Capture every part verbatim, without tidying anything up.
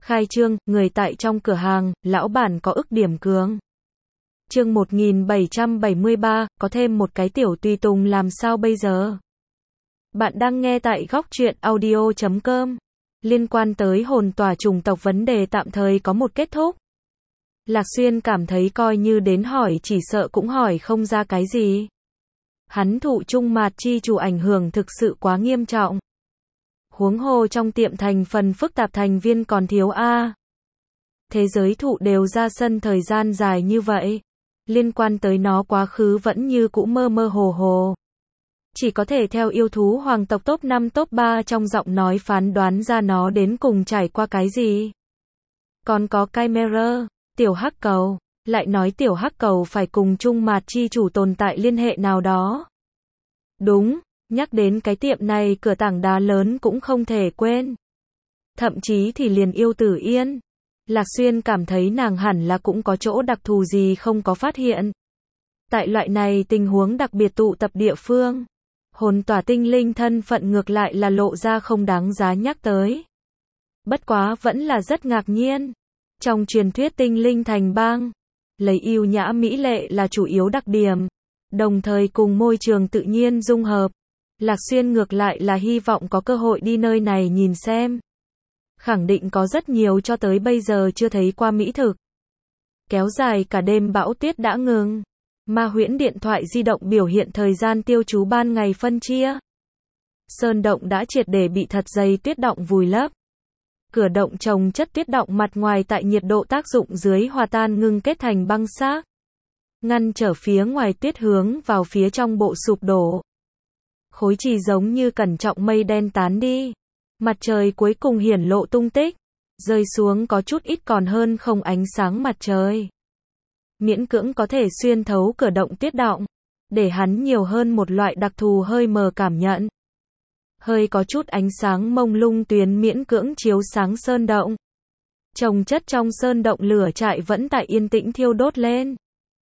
Khai trương, người tại trong cửa hàng, lão bản có ức điểm cường. Chương một nghìn bảy trăm bảy mươi ba, có thêm một cái tiểu tùy tùng làm sao bây giờ? Bạn đang nghe tại góc truyện audio chấm com. Liên quan tới hồn tỏa chủng tộc vấn đề tạm thời có một kết thúc. Lạc Xuyên cảm thấy coi như đến hỏi chỉ sợ cũng hỏi không ra cái gì. Hắn thụ trung mạt chi chủ ảnh hưởng thực sự quá nghiêm trọng. Huống hồ trong tiệm thành phần phức tạp thành viên còn thiếu A. Thế giới thụ đều ra sân thời gian dài như vậy. Liên quan tới nó quá khứ vẫn như cũ mơ mơ hồ hồ. Chỉ có thể theo yêu thú hoàng tộc top năm top ba trong giọng nói phán đoán ra nó đến cùng trải qua cái gì. Còn có Chimera, tiểu hắc cầu, lại nói tiểu hắc cầu phải cùng trung mạt chi chủ tồn tại liên hệ nào đó. Đúng, nhắc đến cái tiệm này cửa tảng đá lớn cũng không thể quên. Thậm chí thì liền yêu Tử Yên. Lạc Xuyên cảm thấy nàng hẳn là cũng có chỗ đặc thù gì không có phát hiện. Tại loại này tình huống đặc biệt tụ tập địa phương, hồn tỏa tinh linh thân phận ngược lại là lộ ra không đáng giá nhắc tới. Bất quá vẫn là rất ngạc nhiên. Trong truyền thuyết tinh linh thành bang, lấy yêu nhã mỹ lệ là chủ yếu đặc điểm, đồng thời cùng môi trường tự nhiên dung hợp. Lạc Xuyên ngược lại là hy vọng có cơ hội đi nơi này nhìn xem. Khẳng định có rất nhiều cho tới bây giờ chưa thấy qua mỹ thực. Kéo dài cả đêm bão tuyết đã ngừng. Ma huyễn điện thoại di động biểu hiện thời gian tiêu trú ban ngày phân chia. Sơn động đã triệt để bị thật dày tuyết động vùi lấp. Cửa động trồng chất tuyết động mặt ngoài tại nhiệt độ tác dụng dưới hòa tan ngưng kết thành băng xác. Ngăn trở phía ngoài tuyết hướng vào phía trong bộ sụp đổ. Khối trì giống như cẩn trọng mây đen tán đi. Mặt trời cuối cùng hiển lộ tung tích. Rơi xuống có chút ít còn hơn không ánh sáng mặt trời. Miễn cưỡng có thể xuyên thấu cửa động tuyết động. Để hắn nhiều hơn một loại đặc thù hơi mờ cảm nhận. Hơi có chút ánh sáng mông lung tuyến miễn cưỡng chiếu sáng sơn động. Trồng chất trong sơn động lửa trại vẫn tại yên tĩnh thiêu đốt lên.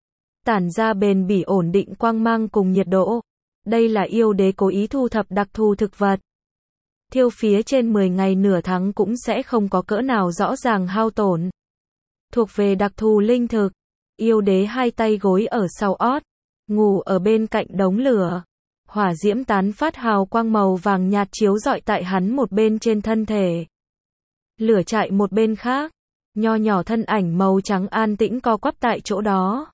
Tản ra bền bỉ ổn định quang mang cùng nhiệt độ. Đây là yêu đế cố ý thu thập đặc thù thực vật. Thiêu phía trên mười ngày nửa tháng cũng sẽ không có cỡ nào rõ ràng hao tổn. Thuộc về đặc thù linh thực. Yêu đế hai tay gối ở sau ót. Ngủ ở bên cạnh đống lửa. Hỏa diễm tán phát hào quang màu vàng nhạt chiếu rọi tại hắn một bên trên thân thể. Lửa chạy một bên khác. Nho nhỏ thân ảnh màu trắng an tĩnh co quắp tại chỗ đó.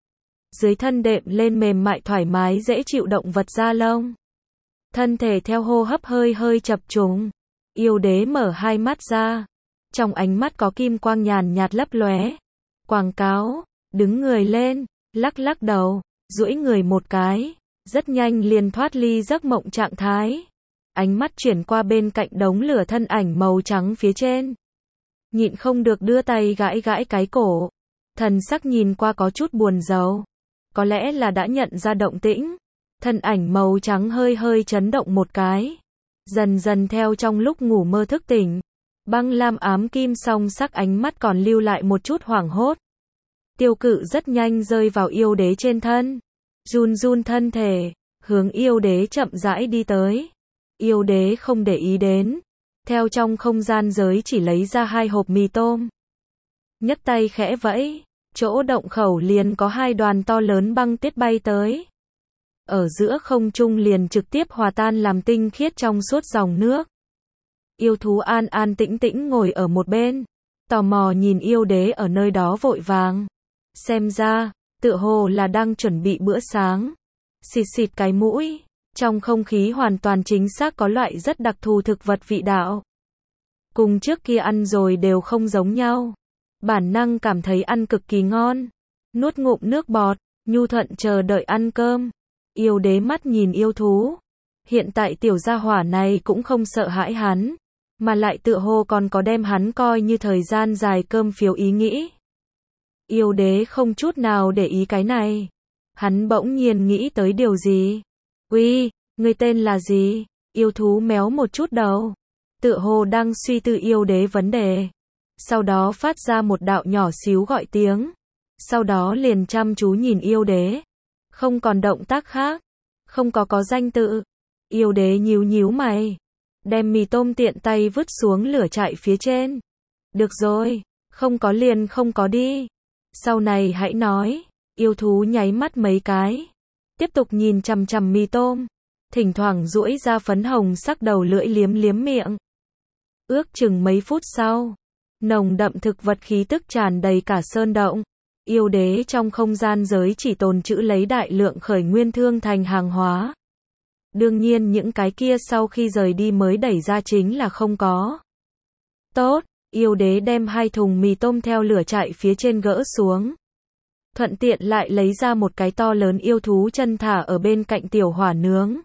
Dưới thân đệm lên mềm mại thoải mái dễ chịu động vật da lông. Thân thể theo hô hấp hơi hơi chập trùng. Yêu đế mở hai mắt ra. Trong ánh mắt có kim quang nhàn nhạt lấp lóe. Quảng cáo, đứng người lên, lắc lắc đầu, duỗi người một cái. Rất nhanh liền thoát ly giấc mộng trạng thái. Ánh mắt chuyển qua bên cạnh đống lửa thân ảnh màu trắng phía trên. Nhịn không được đưa tay gãi gãi cái cổ. Thần sắc nhìn qua có chút buồn rầu. Có lẽ là đã nhận ra động tĩnh. Thân ảnh màu trắng hơi hơi chấn động một cái. Dần dần theo trong lúc ngủ mơ thức tỉnh. Băng lam ám kim song sắc ánh mắt còn lưu lại một chút hoảng hốt. Tiêu cự rất nhanh rơi vào yêu đế trên thân. Run run thân thể, hướng yêu đế chậm rãi đi tới. Yêu đế không để ý đến. Theo trong không gian giới chỉ lấy ra hai hộp mì tôm. Nhấc tay khẽ vẫy. Chỗ động khẩu liền có hai đoàn to lớn băng tiết bay tới. Ở giữa không trung liền trực tiếp hòa tan làm tinh khiết trong suốt dòng nước. Yêu thú an an tĩnh tĩnh ngồi ở một bên. Tò mò nhìn yêu đế ở nơi đó vội vàng. Xem ra, tựa hồ là đang chuẩn bị bữa sáng. Xịt xịt cái mũi. Trong không khí hoàn toàn chính xác có loại rất đặc thù thực vật vị đạo. Cùng trước kia ăn rồi đều không giống nhau. Bản năng cảm thấy ăn cực kỳ ngon. Nuốt ngụm nước bọt, nhu thuận chờ đợi ăn cơm. Yêu đế mắt nhìn yêu thú. Hiện tại tiểu gia hỏa này cũng không sợ hãi hắn. Mà lại tựa hồ còn có đem hắn coi như thời gian dài cơm phiếu ý nghĩ. Yêu đế không chút nào để ý cái này. Hắn bỗng nhiên nghĩ tới điều gì. Uy, người tên là gì? Yêu thú méo một chút đầu. Tựa hồ đang suy tư yêu đế vấn đề. Sau đó phát ra một đạo nhỏ xíu gọi tiếng. Sau đó liền chăm chú nhìn yêu đế. Không còn động tác khác. Không có có danh tự. Yêu đế nhíu nhíu mày. Đem mì tôm tiện tay vứt xuống lửa trại phía trên. Được rồi, không có liền không có đi. Sau này hãy nói. Yêu thú nháy mắt mấy cái. Tiếp tục nhìn chằm chằm mì tôm. Thỉnh thoảng duỗi ra phấn hồng sắc đầu lưỡi liếm liếm miệng. Ước chừng mấy phút sau, nồng đậm thực vật khí tức tràn đầy cả sơn động. Yêu đế trong không gian giới chỉ tồn trữ lấy đại lượng khởi nguyên thương thành hàng hóa. Đương nhiên những cái kia sau khi rời đi mới đẩy ra chính là không có. Tốt, yêu đế đem hai thùng mì tôm theo lửa chạy phía trên gỡ xuống. Thuận tiện lại lấy ra một cái to lớn yêu thú chân thả ở bên cạnh tiểu hỏa nướng.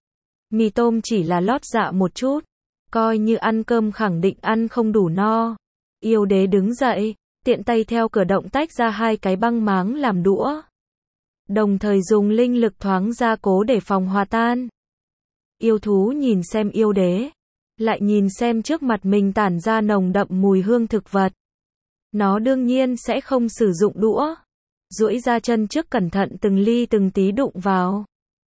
Mì tôm chỉ là lót dạ một chút, coi như ăn cơm khẳng định ăn không đủ no. Yêu đế đứng dậy, tiện tay theo cửa động tách ra hai cái băng máng làm đũa. Đồng thời dùng linh lực thoáng ra cố để phòng hòa tan. Yêu thú nhìn xem yêu đế, lại nhìn xem trước mặt mình tản ra nồng đậm mùi hương thực vật. Nó đương nhiên sẽ không sử dụng đũa. Duỗi ra chân trước cẩn thận từng ly từng tí đụng vào.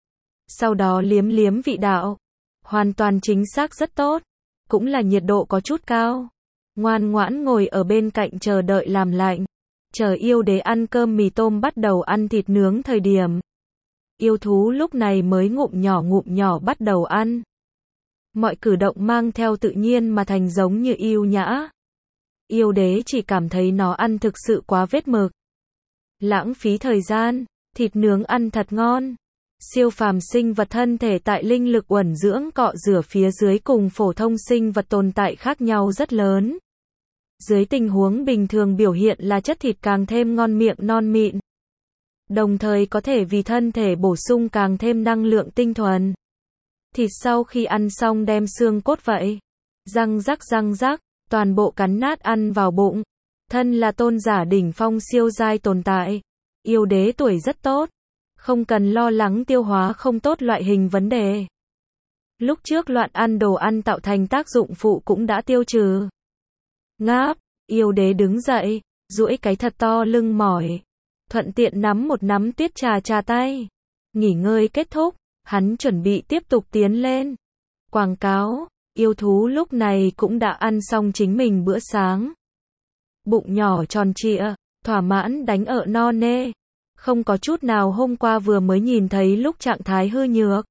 Sau đó liếm liếm vị đạo. Hoàn toàn chính xác rất tốt. Cũng là nhiệt độ có chút cao. Ngoan ngoãn ngồi ở bên cạnh chờ đợi làm lạnh. Chờ yêu đế ăn cơm mì tôm bắt đầu ăn thịt nướng thời điểm. Yêu thú lúc này mới ngụm nhỏ ngụm nhỏ bắt đầu ăn. Mọi cử động mang theo tự nhiên mà thành giống như yêu nhã. Yêu đế chỉ cảm thấy nó ăn thực sự quá vết mực. Lãng phí thời gian, thịt nướng ăn thật ngon. Siêu phàm sinh vật thân thể tại linh lực uẩn dưỡng cọ rửa phía dưới cùng phổ thông sinh vật tồn tại khác nhau rất lớn. Dưới tình huống bình thường biểu hiện là chất thịt càng thêm ngon miệng non mịn. Đồng thời có thể vì thân thể bổ sung càng thêm năng lượng tinh thuần. Thịt sau khi ăn xong đem xương cốt vậy. Răng rắc răng rắc, toàn bộ cắn nát ăn vào bụng. Thân là tôn giả đỉnh phong siêu giai tồn tại. Yêu đế tuổi rất tốt. Không cần lo lắng tiêu hóa không tốt loại hình vấn đề. Lúc trước loạn ăn đồ ăn tạo thành tác dụng phụ cũng đã tiêu trừ. Ngáp, yêu đế đứng dậy, duỗi cái thật to lưng mỏi. Thuận tiện nắm một nắm tuyết trà trà tay. Nghỉ ngơi kết thúc, hắn chuẩn bị tiếp tục tiến lên. Quảng cáo, yêu thú lúc này cũng đã ăn xong chính mình bữa sáng. Bụng nhỏ tròn trịa, thỏa mãn đánh ở no nê. Không có chút nào hôm qua vừa mới nhìn thấy lúc trạng thái hư nhược.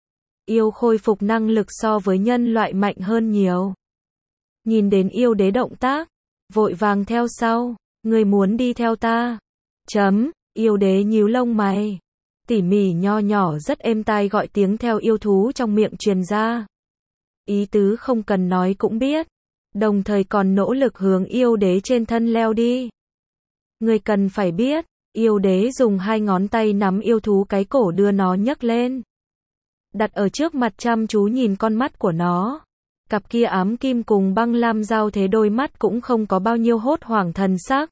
Yêu khôi phục năng lực so với nhân loại mạnh hơn nhiều. Nhìn đến yêu đế động tác, vội vàng theo sau, người muốn đi theo ta. Chấm, yêu đế nhíu lông mày. Tỉ mỉ nho nhỏ rất êm tai gọi tiếng theo yêu thú trong miệng truyền ra. Ý tứ không cần nói cũng biết. Đồng thời còn nỗ lực hướng yêu đế trên thân leo đi. Người cần phải biết, yêu đế dùng hai ngón tay nắm yêu thú cái cổ đưa nó nhấc lên. Đặt ở trước mặt chăm chú nhìn con mắt của nó. Cặp kia ám kim cùng băng lam giao thế đôi mắt cũng không có bao nhiêu hốt hoảng thần sắc.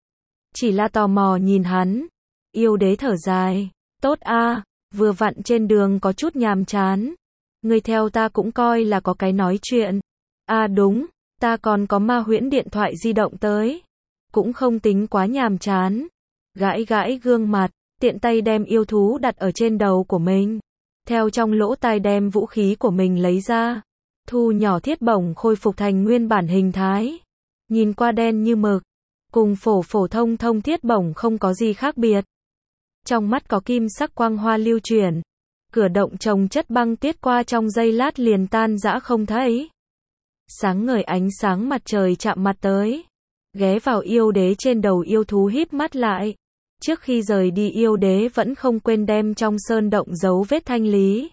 Chỉ là tò mò nhìn hắn. Yêu đế thở dài. Tốt a, vừa vặn trên đường có chút nhàm chán. Người theo ta cũng coi là có cái nói chuyện. À đúng, ta còn có ma huyễn điện thoại di động tới. Cũng không tính quá nhàm chán. Gãi gãi gương mặt, tiện tay đem yêu thú đặt ở trên đầu của mình. Theo trong lỗ tai đem vũ khí của mình lấy ra. Thu nhỏ thiết bổng khôi phục thành nguyên bản hình thái. Nhìn qua đen như mực. Cùng phổ phổ thông thông thiết bổng không có gì khác biệt. Trong mắt có kim sắc quang hoa lưu chuyển. Cửa động trồng chất băng tiết qua trong giây lát liền tan rã không thấy. Sáng ngời ánh sáng mặt trời chạm mặt tới. Ghé vào yêu đế trên đầu yêu thú híp mắt lại. Trước khi rời đi yêu đế vẫn không quên đem trong sơn động dấu vết thanh lý.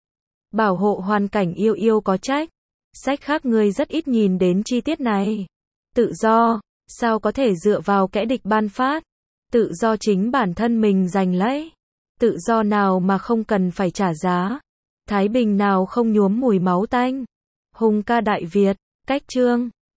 Bảo hộ hoàn cảnh yêu yêu có trách. Sách khác ngươi rất ít nhìn đến chi tiết này. Tự do, sao có thể dựa vào kẻ địch ban phát. Tự do chính bản thân mình giành lấy. Tự do nào mà không cần phải trả giá. Thái bình nào không nhuốm mùi máu tanh. Hùng ca Đại Việt, cách chương.